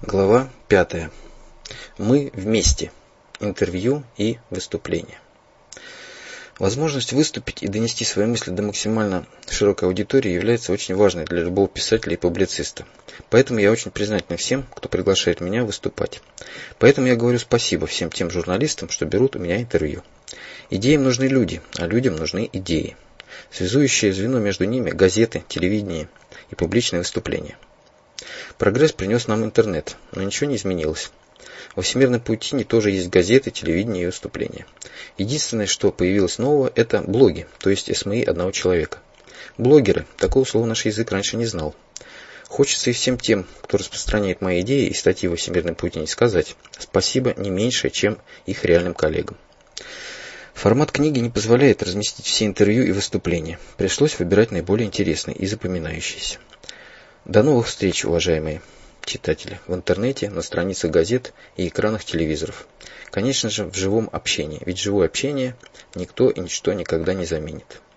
Глава 5. Мы вместе. Интервью и выступление. Возможность выступить и донести свои мысли до максимально широкой аудитории является очень важной для любого писателя и публициста. Поэтому я очень признателен всем, кто приглашает меня выступать. Поэтому я говорю спасибо всем тем журналистам, что берут у меня интервью. Идеям нужны люди, а людям нужны идеи. Связующее звено между ними – газеты, телевидение и публичные выступления. Прогресс принес нам интернет, но ничего не изменилось. Во всемирной паутине тоже есть газеты, телевидение и выступления. Единственное, что появилось нового, это блоги, то есть СМИ одного человека. Блогеры, такого слова наш язык раньше не знал. Хочется и всем тем, кто распространяет мои идеи и статьи во всемирной паутине, сказать спасибо не меньше, чем их реальным коллегам. Формат книги не позволяет разместить все интервью и выступления. Пришлось выбирать наиболее интересные и запоминающиеся. До новых встреч, уважаемые читатели, в интернете, на страницах газет и экранах телевизоров. Конечно же, в живом общении, ведь живое общение никто и ничто никогда не заменит.